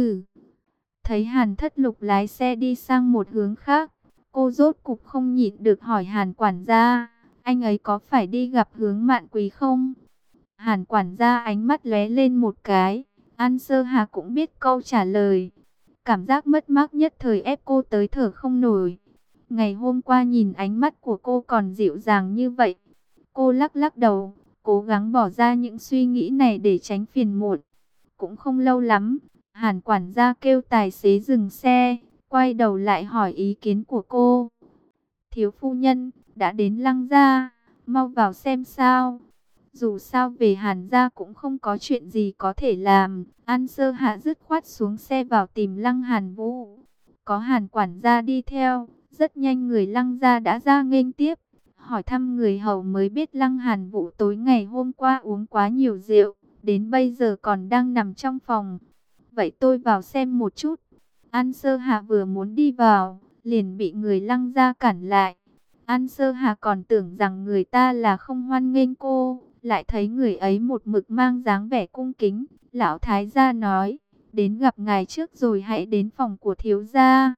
Thấy Hàn Thất Lục lái xe đi sang một hướng khác, cô rốt cục không nhịn được hỏi Hàn quản gia, anh ấy có phải đi gặp Hướng Mạn Quý không? Hàn quản gia ánh mắt lóe lên một cái, An Sơ Hà cũng biết câu trả lời. Cảm giác mất mát nhất thời ép cô tới thở không nổi. Ngày hôm qua nhìn ánh mắt của cô còn dịu dàng như vậy. Cô lắc lắc đầu, cố gắng bỏ ra những suy nghĩ này để tránh phiền muộn. Cũng không lâu lắm, Hàn quản gia kêu tài xế dừng xe, quay đầu lại hỏi ý kiến của cô. Thiếu phu nhân, đã đến Lăng gia, mau vào xem sao. Dù sao về Hàn gia cũng không có chuyện gì có thể làm. An Sơ Hạ dứt khoát xuống xe vào tìm Lăng Hàn Vũ. Có Hàn quản gia đi theo, rất nhanh người Lăng gia đã ra nghênh tiếp. Hỏi thăm người hầu mới biết Lăng Hàn Vũ tối ngày hôm qua uống quá nhiều rượu, đến bây giờ còn đang nằm trong phòng. Vậy tôi vào xem một chút. An Sơ Hạ vừa muốn đi vào, liền bị người Lăng gia cản lại. An Sơ Hạ còn tưởng rằng người ta là không hoan nghênh cô, lại thấy người ấy một mực mang dáng vẻ cung kính. Lão thái gia nói, đến gặp ngài trước rồi hãy đến phòng của thiếu gia.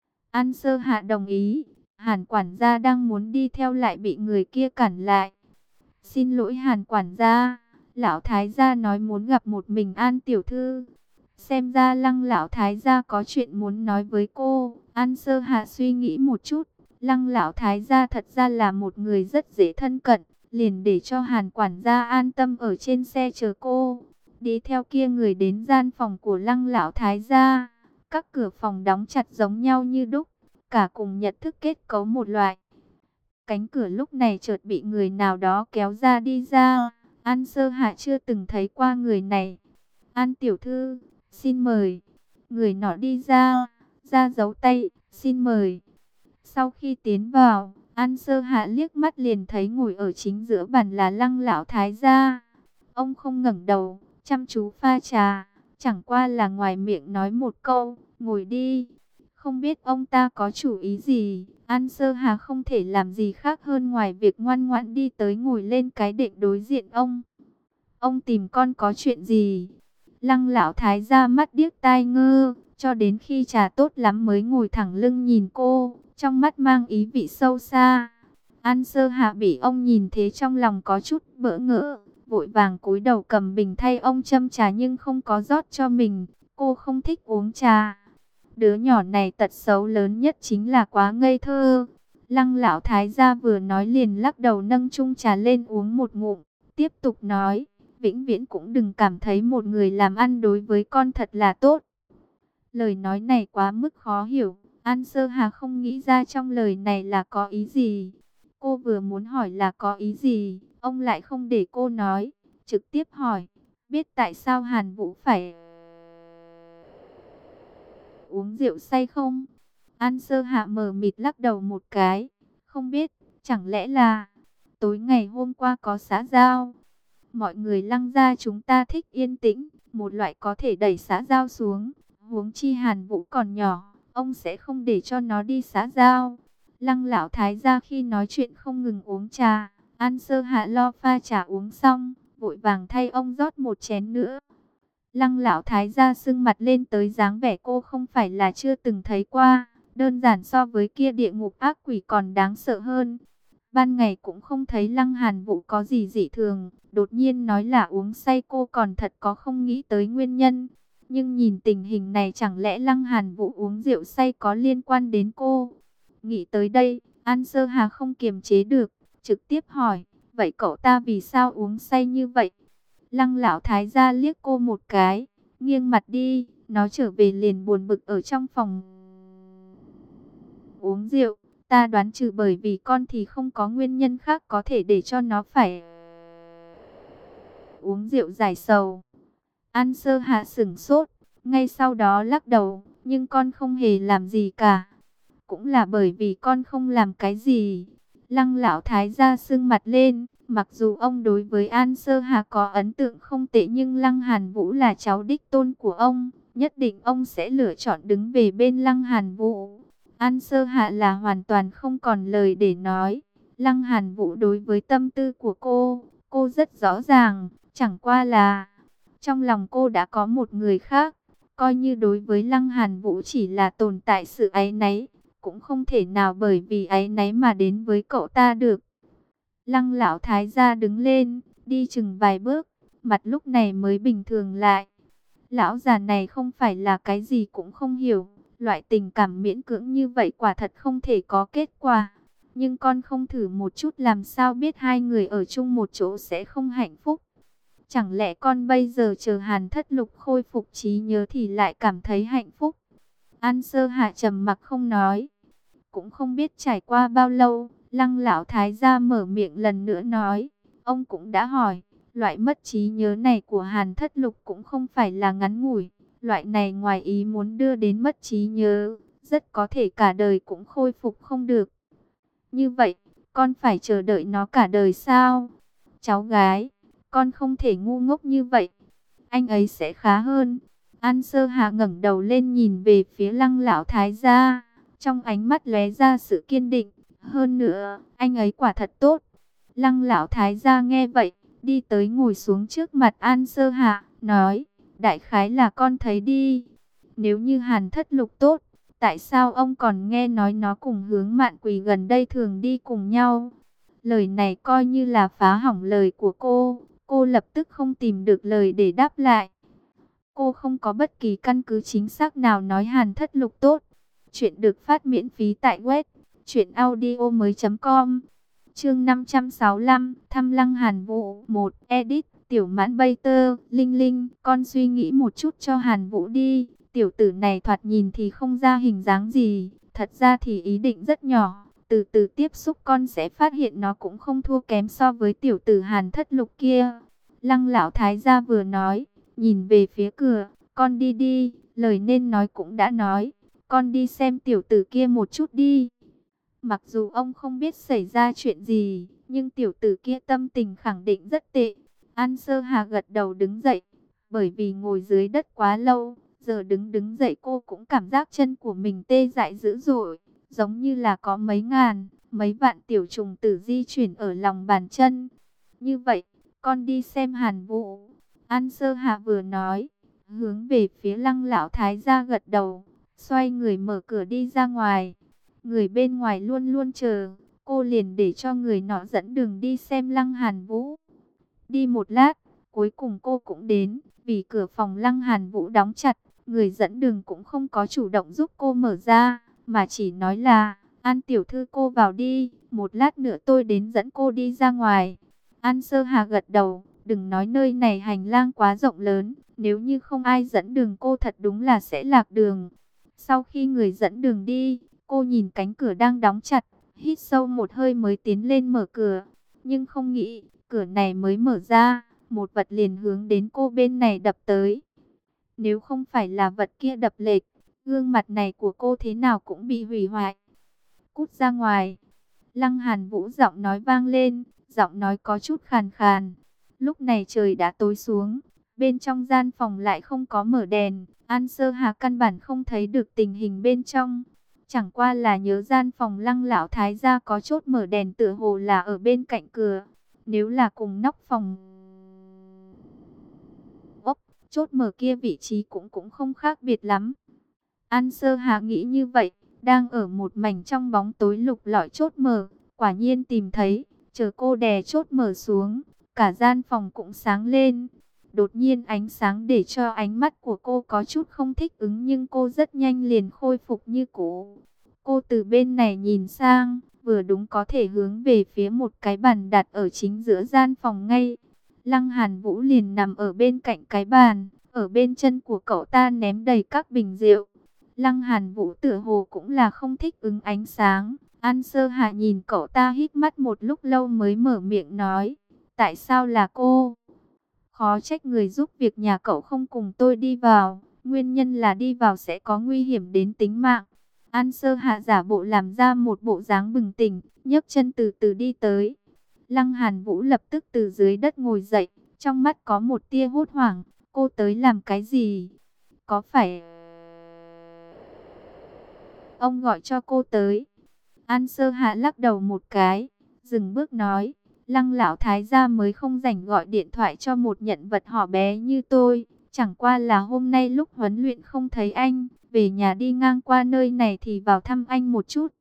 An Sơ Hạ đồng ý. Hàn quản gia đang muốn đi theo lại bị người kia cản lại. Xin lỗi Hàn quản gia, lão thái gia nói muốn gặp một mình An tiểu thư. Xem ra Lăng lão thái gia có chuyện muốn nói với cô. An Sơ Hạ suy nghĩ một chút, Lăng lão thái gia thật ra là một người rất dễ thân cận, liền để cho Hàn quản gia an tâm ở trên xe chờ cô. Đi theo kia người đến gian phòng của Lăng lão thái gia, các cửa phòng đóng chặt giống nhau như đúc, cả cùng nhận thức kết cấu một loại. Cánh cửa lúc này chợt bị người nào đó kéo ra đi ra. An Sơ Hạ chưa từng thấy qua người này. An tiểu thư, xin mời. Người nọ đi ra, ra dấu tay, xin mời. Sau khi tiến vào, An Sơ Hạ liếc mắt liền thấy ngồi ở chính giữa bàn là Lăng lão thái gia. Ông không ngẩng đầu, chăm chú pha trà, chẳng qua là ngoài miệng nói một câu, ngồi đi. Không biết ông ta có chủ ý gì, An Sơ Hà không thể làm gì khác hơn ngoài việc ngoan ngoãn đi tới ngồi lên cái đệm đối diện ông. Ông tìm con có chuyện gì? Lăng lão thái gia mắt điếc tai ngơ, cho đến khi trà tốt lắm mới ngồi thẳng lưng nhìn cô, trong mắt mang ý vị sâu xa. An Sơ Hạ bị ông nhìn thế trong lòng có chút bỡ ngỡ, vội vàng cúi đầu cầm bình thay ông châm trà nhưng không có rót cho mình. Cô không thích uống trà. Đứa nhỏ này tật xấu lớn nhất chính là quá ngây thơ. Lăng lão thái gia vừa nói liền lắc đầu nâng chung trà lên uống một ngụm, tiếp tục nói, vĩnh viễn cũng đừng cảm thấy một người làm ăn đối với con thật là tốt. Lời nói này quá mức khó hiểu, An Sơ Hà không nghĩ ra trong lời này là có ý gì. Cô vừa muốn hỏi là có ý gì, ông lại không để cô nói, trực tiếp hỏi, biết tại sao Hàn Vũ phải uống rượu say không? An Sơ Hạ mờ mịt lắc đầu một cái, không biết, chẳng lẽ là tối ngày hôm qua có xã giao. Mọi người Lăng gia chúng ta thích yên tĩnh, một loại có thể đẩy xã giao xuống. Huống chi Hàn Vũ còn nhỏ, ông sẽ không để cho nó đi xã giao. Lăng lão thái gia khi nói chuyện không ngừng uống trà. An Sơ Hạ lo pha trà uống xong, vội vàng thay ông rót một chén nữa. Lăng lão thái gia sưng mặt lên tới dáng vẻ cô không phải là chưa từng thấy qua, đơn giản so với kia địa ngục ác quỷ còn đáng sợ hơn. Ban ngày cũng không thấy Lăng Hàn Vũ có gì dị thường, đột nhiên nói là uống say cô còn thật có không nghĩ tới nguyên nhân. Nhưng nhìn tình hình này chẳng lẽ Lăng Hàn Vũ uống rượu say có liên quan đến cô? Nghĩ tới đây, An Sơ Hà không kiềm chế được, trực tiếp hỏi, vậy cậu ta vì sao uống say như vậy? Lăng lão thái gia liếc cô một cái, nghiêng mặt đi, nó trở về liền buồn bực ở trong phòng uống rượu. Ta đoán trừ bởi vì con thì không có nguyên nhân khác có thể để cho nó phải uống rượu giải sầu. An Sơ Hạ sửng sốt, ngay sau đó lắc đầu, nhưng con không hề làm gì cả. Cũng là bởi vì con không làm cái gì. Lăng lão thái gia sưng mặt lên, mặc dù ông đối với An Sơ Hà có ấn tượng không tệ nhưng Lăng Hàn Vũ là cháu đích tôn của ông, nhất định ông sẽ lựa chọn đứng về bên Lăng Hàn Vũ. An Sơ Hạ là hoàn toàn không còn lời để nói. Lăng Hàn Vũ đối với tâm tư của cô rất rõ ràng, chẳng qua là trong lòng cô đã có một người khác, coi như đối với Lăng Hàn Vũ chỉ là tồn tại sự áy náy, cũng không thể nào bởi vì áy náy mà đến với cậu ta được. Lăng lão thái gia đứng lên, đi chừng vài bước, mặt lúc này mới bình thường lại. Lão già này không phải là cái gì cũng không hiểu, loại tình cảm miễn cưỡng như vậy quả thật không thể có kết quả. Nhưng con không thử một chút làm sao biết hai người ở chung một chỗ sẽ không hạnh phúc. Chẳng lẽ con bây giờ chờ Hàn Thất Lục khôi phục trí nhớ thì lại cảm thấy hạnh phúc? An Sơ Hạ trầm mặc không nói. Cũng không biết trải qua bao lâu, Lăng lão thái gia mở miệng lần nữa nói, ông cũng đã hỏi, loại mất trí nhớ này của Hàn Thất Lục cũng không phải là ngắn ngủi, loại này ngoài ý muốn đưa đến mất trí nhớ, rất có thể cả đời cũng khôi phục không được. Như vậy, con phải chờ đợi nó cả đời sao? Cháu gái, con không thể ngu ngốc như vậy, anh ấy sẽ khá hơn. An Sơ Hà ngẩng đầu lên nhìn về phía Lăng lão thái gia, trong ánh mắt lóe ra sự kiên định. Hơn nữa, anh ấy quả thật tốt. Lăng lão thái gia nghe vậy, đi tới ngồi xuống trước mặt An Sơ Hạ, nói, đại khái là con thấy đi. Nếu như Hàn Thất Lục tốt, tại sao ông còn nghe nói nó cùng Hướng Mạn Quỳ gần đây thường đi cùng nhau? Lời này coi như là phá hỏng lời của cô lập tức không tìm được lời để đáp lại. Cô không có bất kỳ căn cứ chính xác nào nói Hàn Thất Lục tốt. Chuyện được phát miễn phí tại web truyệnaudiomoi.com. Chương 565, thăm Lăng Hàn Vũ 1, edit, Tiểu Mãn Bay Tơ, Linh Linh, con suy nghĩ một chút cho Hàn Vũ đi. Tiểu tử này thoạt nhìn thì không ra hình dáng gì, thật ra thì ý định rất nhỏ. Từ từ tiếp xúc con sẽ phát hiện nó cũng không thua kém so với tiểu tử Hàn Thất Lục kia. Lăng lão thái gia vừa nói, nhìn về phía cửa, con đi đi, lời nên nói cũng đã nói. Con đi xem tiểu tử kia một chút đi. Mặc dù ông không biết xảy ra chuyện gì, nhưng tiểu tử kia tâm tình khẳng định rất tệ. An Sơ Hà gật đầu đứng dậy, bởi vì ngồi dưới đất quá lâu, giờ đứng dậy cô cũng cảm giác chân của mình tê dại dữ dội, giống như là có mấy ngàn, mấy vạn tiểu trùng tử di chuyển ở lòng bàn chân. Như vậy, con đi xem Hàn Vũ. An Sơ Hà vừa nói, hướng về phía Lăng lão thái gia gật đầu, xoay người mở cửa đi ra ngoài. Người bên ngoài luôn luôn chờ, cô liền để cho người nọ dẫn đường đi xem Lăng Hàn Vũ. Đi một lát, cuối cùng cô cũng đến, vì cửa phòng Lăng Hàn Vũ đóng chặt, người dẫn đường cũng không có chủ động giúp cô mở ra, mà chỉ nói là, An tiểu thư cô vào đi, một lát nữa tôi đến dẫn cô đi ra ngoài. An Sơ Hà gật đầu, đừng nói nơi này hành lang quá rộng lớn, nếu như không ai dẫn đường cô thật đúng là sẽ lạc đường. Sau khi người dẫn đường đi, cô nhìn cánh cửa đang đóng chặt, hít sâu một hơi mới tiến lên mở cửa, nhưng không nghĩ, cửa này mới mở ra, một vật liền hướng đến cô bên này đập tới. Nếu không phải là vật kia đập lệch, gương mặt này của cô thế nào cũng bị hủy hoại. Cút ra ngoài. Lăng Hàn Vũ giọng nói vang lên, giọng nói có chút khàn khàn. Lúc này trời đã tối xuống, bên trong gian phòng lại không có mở đèn. An Sơ Hà căn bản không thấy được tình hình bên trong. Chẳng qua là nhớ gian phòng Lăng lão thái gia có chốt mở đèn, tựa hồ là ở bên cạnh cửa. Nếu là cùng nóc phòng ốc, chốt mở kia vị trí cũng không khác biệt lắm. An Sơ Hà nghĩ như vậy, đang ở một mảnh trong bóng tối lục lọi chốt mở, quả nhiên tìm thấy, chờ cô đè chốt mở xuống, cả gian phòng cũng sáng lên. Đột nhiên ánh sáng để cho ánh mắt của cô có chút không thích ứng, nhưng cô rất nhanh liền khôi phục như cũ. Cô từ bên này nhìn sang, vừa đúng có thể hướng về phía một cái bàn đặt ở chính giữa gian phòng ngay. Lăng Hàn Vũ liền nằm ở bên cạnh cái bàn, ở bên chân của cậu ta ném đầy các bình rượu. Lăng Hàn Vũ tựa hồ cũng là không thích ứng ánh sáng. An Sơ Hà nhìn cậu ta hít mắt một lúc lâu mới mở miệng nói, tại sao là cô? Khó trách người giúp việc nhà cậu không cùng tôi đi vào, nguyên nhân là đi vào sẽ có nguy hiểm đến tính mạng. An Sơ Hạ giả bộ làm ra một bộ dáng bừng tỉnh, nhấc chân từ từ đi tới. Lăng Hàn Vũ lập tức từ dưới đất ngồi dậy, trong mắt có một tia hốt hoảng, cô tới làm cái gì? Có phải ông gọi cho cô tới? An Sơ Hạ lắc đầu một cái, dừng bước nói, Lăng lão thái gia mới không rảnh gọi điện thoại cho một nhận vật họ bé như tôi, chẳng qua là hôm nay lúc huấn luyện không thấy anh, về nhà đi ngang qua nơi này thì vào thăm anh một chút.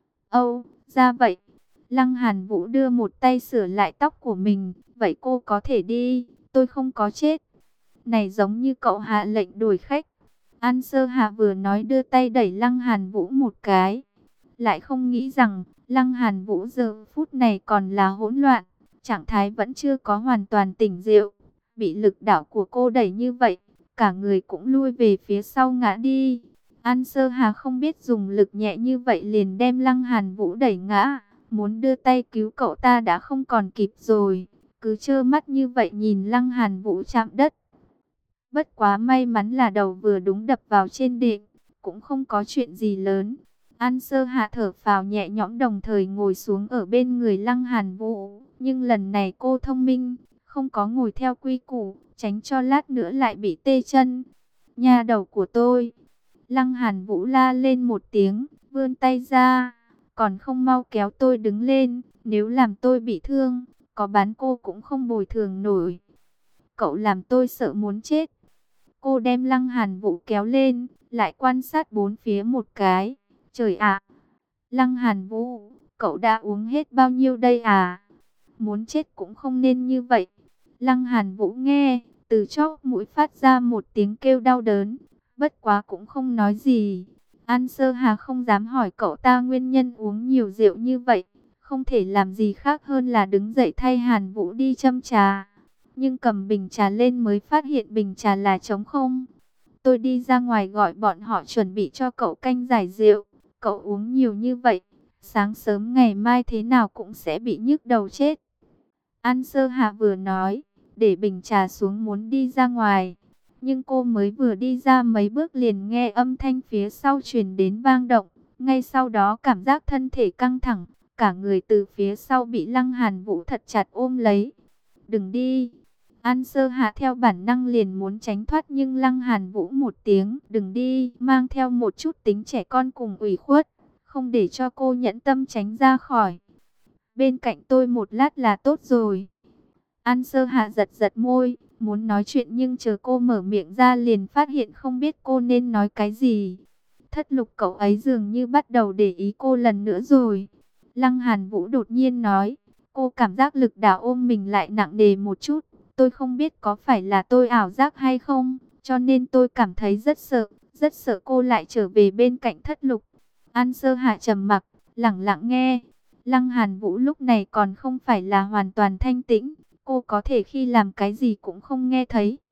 Âu, ra vậy. Lăng Hàn Vũ đưa một tay sửa lại tóc của mình, vậy cô có thể đi, tôi không có chết. Này giống như cậu hạ lệnh đuổi khách. An Sơ Hạ vừa nói đưa tay đẩy Lăng Hàn Vũ một cái. Lại không nghĩ rằng, Lăng Hàn Vũ giờ phút này còn là hỗn loạn, trạng thái vẫn chưa có hoàn toàn tỉnh rượu. Bị lực đảo của cô đẩy như vậy, cả người cũng lui về phía sau ngã đi. An Sơ Hà không biết dùng lực nhẹ như vậy liền đem Lăng Hàn Vũ đẩy ngã. Muốn đưa tay cứu cậu ta đã không còn kịp rồi, cứ trơ mắt như vậy nhìn Lăng Hàn Vũ chạm đất. Bất quá may mắn là đầu vừa đúng đập vào trên đệm, cũng không có chuyện gì lớn. An Sơ Hạ thở phào nhẹ nhõm đồng thời ngồi xuống ở bên người Lăng Hàn Vũ. Nhưng lần này cô thông minh, không có ngồi theo quy củ, tránh cho lát nữa lại bị tê chân. Nha đầu của tôi. Lăng Hàn Vũ la lên một tiếng, vươn tay ra. Còn không mau kéo tôi đứng lên, nếu làm tôi bị thương, có bán cô cũng không bồi thường nổi. Cậu làm tôi sợ muốn chết. Cô đem Lăng Hàn Vũ kéo lên, lại quan sát bốn phía một cái. Trời ạ! Lăng Hàn Vũ, cậu đã uống hết bao nhiêu đây à? Muốn chết cũng không nên như vậy. Lăng Hàn Vũ nghe, từ chóp mũi phát ra một tiếng kêu đau đớn, bất quá cũng không nói gì. An Sơ Hà không dám hỏi cậu ta nguyên nhân uống nhiều rượu như vậy, không thể làm gì khác hơn là đứng dậy thay Hàn Vũ đi châm trà. Nhưng cầm bình trà lên mới phát hiện bình trà là trống không. Tôi đi ra ngoài gọi bọn họ chuẩn bị cho cậu canh giải rượu. Cậu uống nhiều như vậy, sáng sớm ngày mai thế nào cũng sẽ bị nhức đầu chết. An Sơ Hạ vừa nói, để bình trà xuống muốn đi ra ngoài. Nhưng cô mới vừa đi ra mấy bước liền nghe âm thanh phía sau truyền đến vang động. Ngay sau đó cảm giác thân thể căng thẳng, cả người từ phía sau bị Lăng Hàn Vũ thật chặt ôm lấy. Đừng đi. An Sơ Hạ theo bản năng liền muốn tránh thoát, nhưng Lăng Hàn Vũ một tiếng đừng đi mang theo một chút tính trẻ con cùng ủy khuất, không để cho cô nhẫn tâm tránh ra khỏi. Bên cạnh tôi một lát là tốt rồi. An Sơ Hạ giật giật môi, muốn nói chuyện nhưng chờ cô mở miệng ra liền phát hiện không biết cô nên nói cái gì. Thất Lục, cậu ấy dường như bắt đầu để ý cô lần nữa rồi. Lăng Hàn Vũ đột nhiên nói, cô cảm giác lực đả ôm mình lại nặng nề một chút. Tôi không biết có phải là tôi ảo giác hay không, cho nên tôi cảm thấy rất sợ cô lại trở về bên cạnh Thất Lục. An Sơ Hạ trầm mặc, lặng lặng nghe. Lăng Hàn Vũ lúc này còn không phải là hoàn toàn thanh tĩnh, cô có thể khi làm cái gì cũng không nghe thấy,